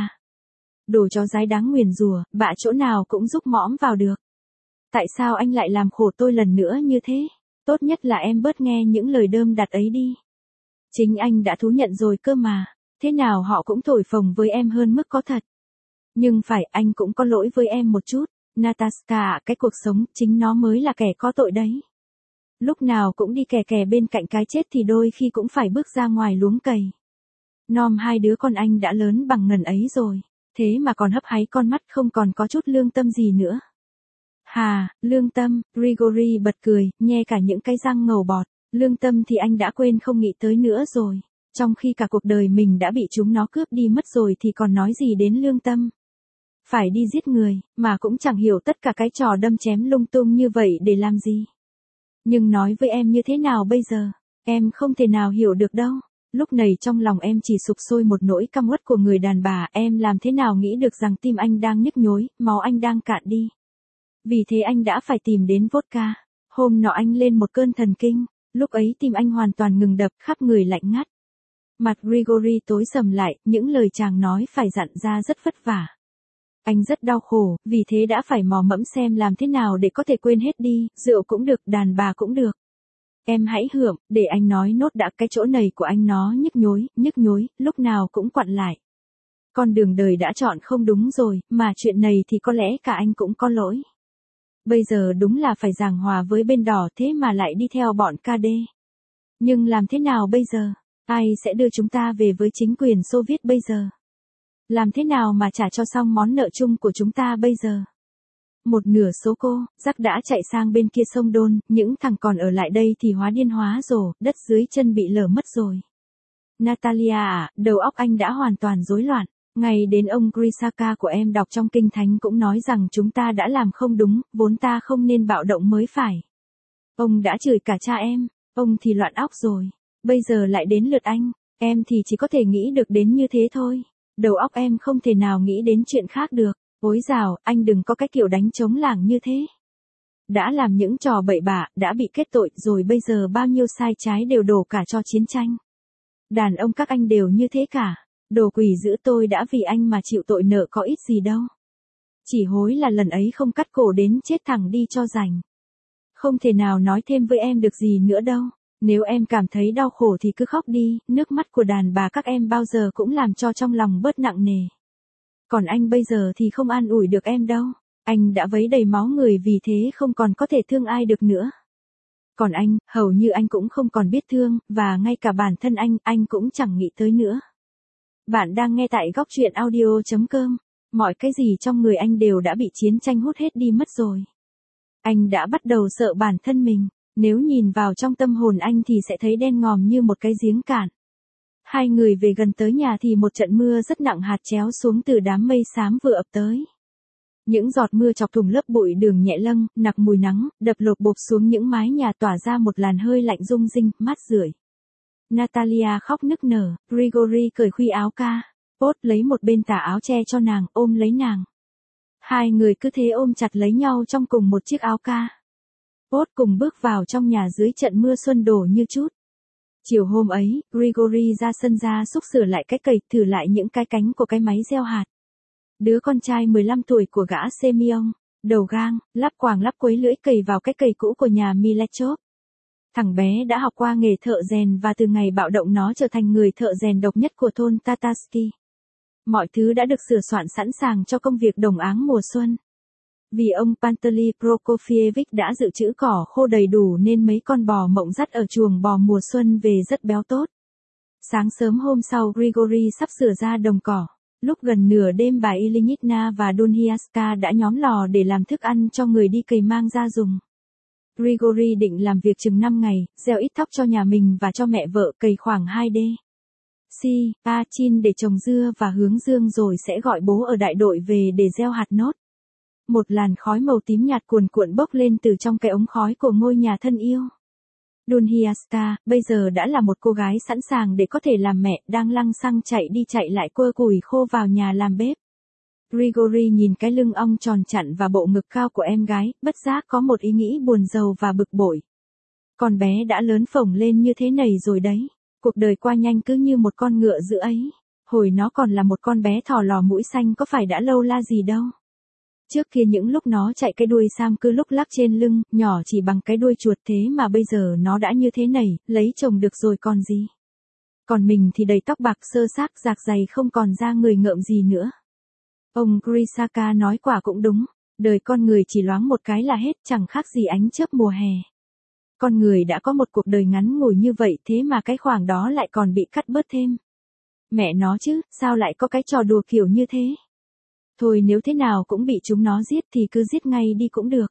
Đồ chó dái đáng nguyền rủa, bạ chỗ nào cũng rúc mõm vào được. Tại sao anh lại làm khổ tôi lần nữa như thế? Tốt nhất là em bớt nghe những lời đơm đặt ấy đi. Chính anh đã thú nhận rồi cơ mà, thế nào họ cũng thổi phồng với em hơn mức có thật. Nhưng phải, anh cũng có lỗi với em một chút, Nataska, cái cuộc sống, chính nó mới là kẻ có tội đấy. Lúc nào cũng đi kè kè bên cạnh cái chết thì đôi khi cũng phải bước ra ngoài luống cày. Nom hai đứa con anh đã lớn bằng ngần ấy rồi, thế mà còn hấp háy con mắt không còn có chút lương tâm gì nữa. Hà, lương tâm, Grigory bật cười, nhe cả những cái răng ngầu bọt, lương tâm thì anh đã quên không nghĩ tới nữa rồi, trong khi cả cuộc đời mình đã bị chúng nó cướp đi mất rồi thì còn nói gì đến lương tâm. Phải đi giết người, mà cũng chẳng hiểu tất cả cái trò đâm chém lung tung như vậy để làm gì. Nhưng nói với em như thế nào bây giờ, em không thể nào hiểu được đâu. Lúc này trong lòng em chỉ sục sôi một nỗi căm uất của người đàn bà, em làm thế nào nghĩ được rằng tim anh đang nhức nhối, máu anh đang cạn đi. Vì thế anh đã phải tìm đến vodka. Hôm nọ anh lên một cơn thần kinh, lúc ấy tim anh hoàn toàn ngừng đập, khắp người lạnh ngắt. Mặt Grigory tối sầm lại, những lời chàng nói phải dặn ra rất vất vả. Anh rất đau khổ, vì thế đã phải mò mẫm xem làm thế nào để có thể quên hết đi, rượu cũng được, đàn bà cũng được. Em hãy hưởng, để anh nói nốt đã, cái chỗ này của anh nó nhức nhối, lúc nào cũng quặn lại. Con đường đời đã chọn không đúng rồi, mà chuyện này thì có lẽ cả anh cũng có lỗi. Bây giờ đúng là phải giảng hòa với bên đỏ thế mà lại đi theo bọn KD. Nhưng làm thế nào bây giờ? Ai sẽ đưa chúng ta về với chính quyền Xô Viết bây giờ? Làm thế nào mà trả cho xong món nợ chung của chúng ta bây giờ? Một nửa số cô, Jack đã chạy sang bên kia sông Đôn, những thằng còn ở lại đây thì hóa điên hóa rồ, đất dưới chân bị lở mất rồi. Natalia à, đầu óc anh đã hoàn toàn rối loạn. Ngay đến ông Grisaka của em đọc trong kinh thánh cũng nói rằng chúng ta đã làm không đúng, vốn ta không nên bạo động mới phải. Ông đã chửi cả cha em, ông thì loạn óc rồi. Bây giờ lại đến lượt anh, em thì chỉ có thể nghĩ được đến như thế thôi. Đầu óc em không thể nào nghĩ đến chuyện khác được. Ối dào, anh đừng có cái kiểu đánh trống lảng như thế. Đã làm những trò bậy bạ, đã bị kết tội rồi bây giờ bao nhiêu sai trái đều đổ cả cho chiến tranh. Đàn ông các anh đều như thế cả. Đồ quỷ dữ, tôi đã vì anh mà chịu tội nợ có ít gì đâu. Chỉ hối là lần ấy không cắt cổ đến chết thẳng đi cho rảnh. Không thể nào nói thêm với em được gì nữa đâu. Nếu em cảm thấy đau khổ thì cứ khóc đi, nước mắt của đàn bà các em bao giờ cũng làm cho trong lòng bớt nặng nề. Còn anh bây giờ thì không an ủi được em đâu. Anh đã vấy đầy máu người vì thế không còn có thể thương ai được nữa. Còn anh, hầu như anh cũng không còn biết thương, và ngay cả bản thân anh cũng chẳng nghĩ tới nữa. Bạn đang nghe tại góc truyện audio.com. Mọi cái gì trong người anh đều đã bị chiến tranh hút hết đi mất rồi. Anh đã bắt đầu sợ bản thân mình. Nếu nhìn vào trong tâm hồn anh thì sẽ thấy đen ngòm như một cái giếng cạn. Hai người về gần tới nhà thì một trận mưa rất nặng hạt chéo xuống từ đám mây xám vừa ập tới. Những giọt mưa chọc thủng lớp bụi đường nhẹ lâng, nặc mùi nắng, đập lộp bộp xuống những mái nhà tỏa ra một làn hơi lạnh rung rinh, mát rượi. Natalia khóc nức nở, Grigory cởi khuy áo ca. Pốt lấy một bên tà áo che cho nàng, ôm lấy nàng. Hai người cứ thế ôm chặt lấy nhau trong cùng một chiếc áo ca. Pốt cùng bước vào trong nhà dưới trận mưa xuân đổ như chút. Chiều hôm ấy, Grigory ra sân ra xúc sửa lại cái cày, thử lại những cái cánh của cái máy gieo hạt. Đứa con trai 15 tuổi của gã Semyon, đầu gang, lắp quàng lắp quấy lưỡi cày vào cái cày cũ của nhà Milechov. Thằng bé đã học qua nghề thợ rèn và từ ngày bạo động nó trở thành người thợ rèn độc nhất của thôn Tatarsky. Mọi thứ đã được sửa soạn sẵn sàng cho công việc đồng áng mùa xuân. Vì ông Pantely Prokofyevich đã dự trữ cỏ khô đầy đủ nên mấy con bò mộng dắt ở chuồng bò mùa xuân về rất béo tốt. Sáng sớm hôm sau Grigory sắp sửa ra đồng cỏ. Lúc gần nửa đêm bà Ilyinitna và Dunhiaska đã nhóm lò để làm thức ăn cho người đi cày mang ra dùng. Grigory định làm việc chừng 5 ngày, gieo ít thóc cho nhà mình và cho mẹ vợ, cày khoảng 2 đê. Chin để trồng dưa và hướng dương rồi sẽ gọi bố ở đại đội về để gieo hạt nốt. Một làn khói màu tím nhạt cuồn cuộn bốc lên từ trong cái ống khói của ngôi nhà thân yêu. Dunhiaska, bây giờ đã là một cô gái sẵn sàng để có thể làm mẹ, đang lăng xăng chạy đi chạy lại quơ củi khô vào nhà làm bếp. Grigory nhìn cái lưng ong tròn chặn và bộ ngực cao của em gái, bất giác có một ý nghĩ buồn rầu và bực bội. Con bé đã lớn phồng lên như thế này rồi đấy. Cuộc đời qua nhanh cứ như một con ngựa dữ ấy. Hồi nó còn là một con bé thỏ lò mũi xanh có phải đã lâu la gì đâu. Trước kia những lúc nó chạy cái đuôi Sam cứ lúc lắc trên lưng, nhỏ chỉ bằng cái đuôi chuột, thế mà bây giờ nó đã như thế này, lấy chồng được rồi còn gì. Còn mình thì đầy tóc bạc sơ xác, rạc dày không còn da người ngợm gì nữa. Ông Grisaka nói quả cũng đúng, đời con người chỉ loáng một cái là hết, chẳng khác gì ánh chớp mùa hè. Con người đã có một cuộc đời ngắn ngủi như vậy thế mà cái khoảng đó lại còn bị cắt bớt thêm. Mẹ nó chứ, sao lại có cái trò đùa kiểu như thế? Thôi nếu thế nào cũng bị chúng nó giết thì cứ giết ngay đi cũng được.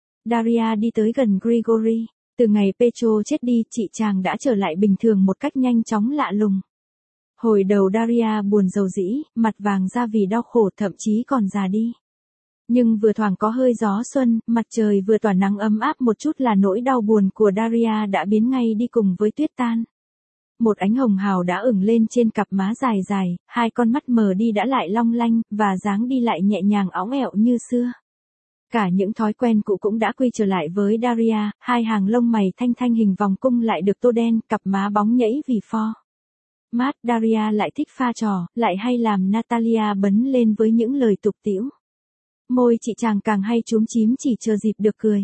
Daria đi tới gần Grigory. Từ ngày Petro chết đi, chị chàng đã trở lại bình thường một cách nhanh chóng lạ lùng. Hồi đầu Daria buồn rầu rĩ, mặt vàng ra vì đau khổ, thậm chí còn già đi. Nhưng vừa thoảng có hơi gió xuân, mặt trời vừa tỏa nắng ấm áp một chút là nỗi đau buồn của Daria đã biến ngay đi cùng với tuyết tan. Một ánh hồng hào đã ửng lên trên cặp má dài dài, hai con mắt mờ đi đã lại long lanh, và dáng đi lại nhẹ nhàng óng ẹo như xưa. Cả những thói quen cũ cũng đã quy trở lại với Daria, hai hàng lông mày thanh thanh hình vòng cung lại được tô đen, cặp má bóng nhẫy vì pho mát. Daria lại thích pha trò, lại hay làm Natalia bấn lên với những lời tục tĩu. Môi chị chàng càng hay chúm chím chỉ chờ dịp được cười.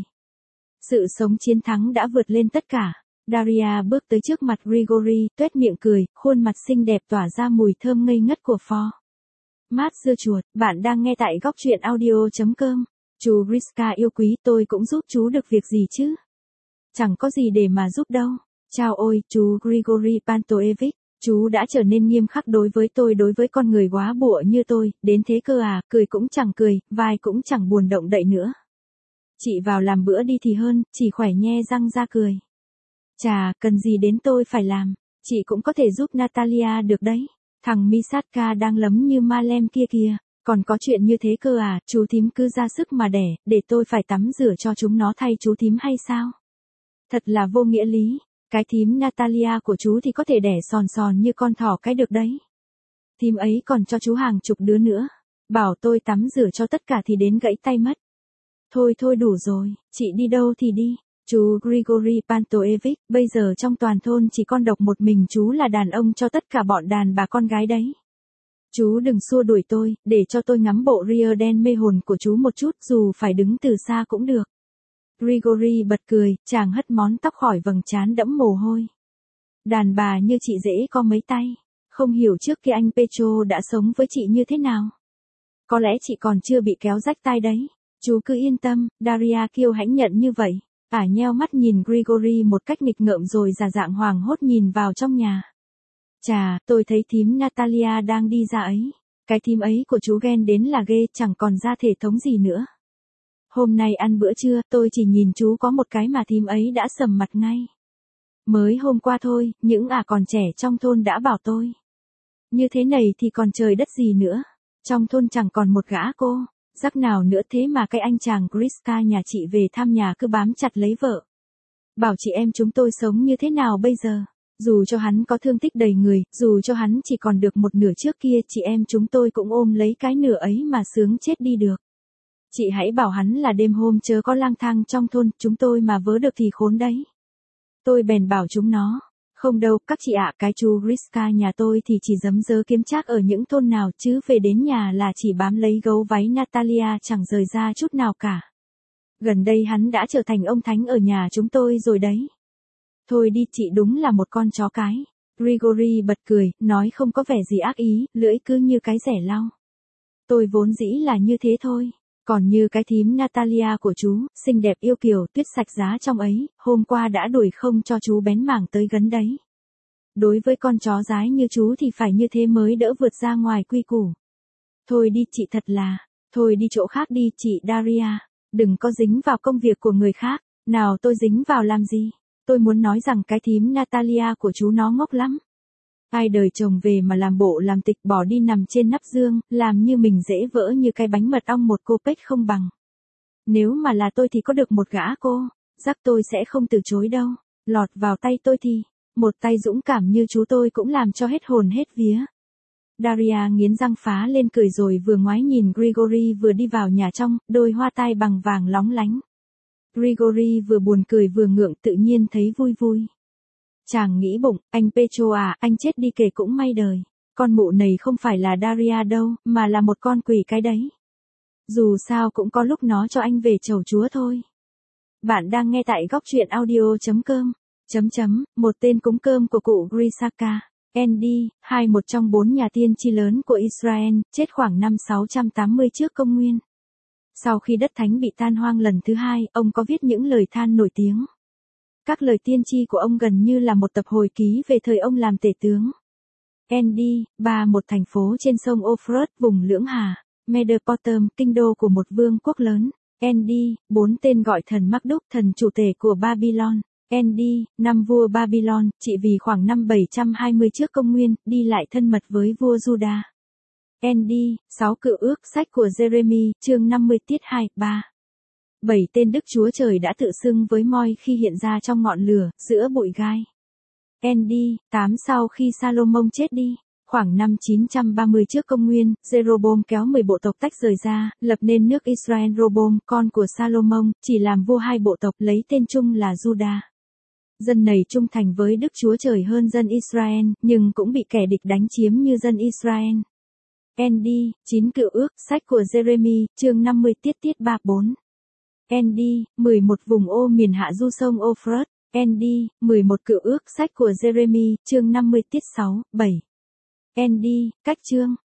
Sự sống chiến thắng đã vượt lên tất cả. Daria bước tới trước mặt Grigory, tuét miệng cười, khuôn mặt xinh đẹp tỏa ra mùi thơm ngây ngất của pho mát dưa chuột. Bạn đang nghe tại góc truyện audio.com. Chú Griska yêu quý, tôi cũng giúp chú được việc gì chứ? Chẳng có gì để mà giúp đâu. Chao ôi, chú Grigory Pantoevich, chú đã trở nên nghiêm khắc đối với con người góa bụa như tôi, đến thế cơ à, cười cũng chẳng cười, vai cũng chẳng buồn động đậy nữa. Chị vào làm bữa đi thì hơn, chỉ khỏe nhe răng ra cười. Chà, cần gì đến tôi phải làm, chị cũng có thể giúp Natalia được đấy. Thằng Misatka đang lấm như ma lem kia kìa, còn có chuyện như thế cơ à, chú thím cứ ra sức mà đẻ, để tôi phải tắm rửa cho chúng nó thay chú thím hay sao? Thật là vô nghĩa lý, cái thím Natalia của chú thì có thể đẻ sòn sòn như con thỏ cái được đấy. Thím ấy còn cho chú hàng chục đứa nữa, bảo tôi tắm rửa cho tất cả thì đến gãy tay mất. Thôi đủ rồi, chị đi đâu thì đi. Chú Grigory Pantoevich, bây giờ trong toàn thôn chỉ con độc một mình chú là đàn ông cho tất cả bọn đàn bà con gái đấy. Chú đừng xua đuổi tôi, để cho tôi ngắm bộ ria đen mê hồn của chú một chút, dù phải đứng từ xa cũng được. Grigory bật cười, chàng hất món tóc khỏi vầng trán đẫm mồ hôi. Đàn bà như chị dễ có mấy tay, không hiểu trước kia anh Petro đã sống với chị như thế nào. Có lẽ chị còn chưa bị kéo rách tai đấy. Chú cứ yên tâm, Daria kiêu hãnh nhận như vậy. Nheo mắt nhìn Grigory một cách nghịch ngợm rồi giả dạng hoảng hốt nhìn vào trong nhà. Chà, tôi thấy thím Natalia đang đi ra ấy. Cái thím ấy của chú ghen đến là ghê, chẳng còn ra thể thống gì nữa. Hôm nay ăn bữa trưa, tôi chỉ nhìn chú có một cái mà thím ấy đã sầm mặt ngay. Mới hôm qua thôi, những còn trẻ trong thôn đã bảo tôi. Như thế này thì còn trời đất gì nữa. Trong thôn chẳng còn một gã cô. Rắc nào nữa thế mà cái anh chàng Griska nhà chị về thăm nhà cứ bám chặt lấy vợ. Bảo chị em chúng tôi sống như thế nào bây giờ? Dù cho hắn có thương tích đầy người, dù cho hắn chỉ còn được một nửa trước kia, chị em chúng tôi cũng ôm lấy cái nửa ấy mà sướng chết đi được. Chị hãy bảo hắn là đêm hôm chớ có lang thang trong thôn, chúng tôi mà vớ được thì khốn đấy. Tôi bèn bảo chúng nó. Không đâu, các chị ạ, cái chú Griska nhà tôi thì chỉ giấm dớ kiếm trác ở những thôn nào chứ về đến nhà là chỉ bám lấy gấu váy Natalia chẳng rời ra chút nào cả. Gần đây hắn đã trở thành ông thánh ở nhà chúng tôi rồi đấy. Thôi đi, chị đúng là một con chó cái. Grigory bật cười, nói không có vẻ gì ác ý, lưỡi cứ như cái rẻ lau. Tôi vốn dĩ là như thế thôi. Còn như cái thím Natalia của chú, xinh đẹp yêu kiều, tuyết sạch giá trong ấy, hôm qua đã đuổi không cho chú bén mảng tới gấn đấy. Đối với con chó dái như chú thì phải như thế mới đỡ vượt ra ngoài quy củ. Thôi đi chị thật là, thôi đi chỗ khác đi chị Daria, đừng có dính vào công việc của người khác, nào tôi dính vào làm gì, tôi muốn nói rằng cái thím Natalia của chú nó ngốc lắm. Ai đời chồng về mà làm bộ làm tịch bỏ đi nằm trên nắp giường, làm như mình dễ vỡ như cái bánh mật ong một cô pếch không bằng. Nếu mà là tôi thì có được một gã cô, rắc tôi sẽ không từ chối đâu, lọt vào tay tôi thì, một tay dũng cảm như chú tôi cũng làm cho hết hồn hết vía. Daria nghiến răng phá lên cười rồi vừa ngoái nhìn Grigory vừa đi vào nhà trong, đôi hoa tai bằng vàng lóng lánh. Grigory vừa buồn cười vừa ngượng tự nhiên thấy vui vui. Chàng nghĩ bụng, anh Petro à, anh chết đi kể cũng may đời. Con mụ này không phải là Daria đâu, mà là một con quỷ cái đấy. Dù sao cũng có lúc nó cho anh về chầu chúa thôi. Bạn đang nghe tại góc truyện audio.com. Một tên cúng cơm của cụ Grisaka. Andy, một trong 4 nhà tiên tri lớn của Israel, chết khoảng năm 680 trước công nguyên. Sau khi đất thánh bị tan hoang lần thứ 2, ông có viết những lời than nổi tiếng. Các lời tiên tri của ông gần như là một tập hồi ký về thời ông làm tể tướng. Andy, một thành phố trên sông Euphrates, vùng Lưỡng Hà, Mesopotam, kinh đô của một vương quốc lớn. Andy, 4 tên gọi thần Marduk, thần chủ tể của Babylon. Andy, 5 vua Babylon, trị vì khoảng năm 720 trước công nguyên, đi lại thân mật với vua Juda. Andy, 6 cựu ước, sách của Jeremy, chương 50 tiết 2, 3. 7 tên Đức Chúa Trời đã tự xưng với Moi khi hiện ra trong ngọn lửa, giữa bụi gai. Andy, 8 sau khi Salomon chết đi, khoảng năm 930 trước công nguyên, Jeroboam kéo 10 bộ tộc tách rời ra, lập nên nước Israel. Roboam, con của Salomon, chỉ làm vua 2 bộ tộc lấy tên chung là Juda. Dân này trung thành với Đức Chúa Trời hơn dân Israel, nhưng cũng bị kẻ địch đánh chiếm như dân Israel. Andy, 9 cựu ước, sách của Jeremy, chương 50 tiết 3-4. Andy, 11 vùng ô miền hạ du sông Euphrates. Andy, 11 cựu ước, sách của Jeremy, chương 50 tiết 6, 7. Andy, cách chương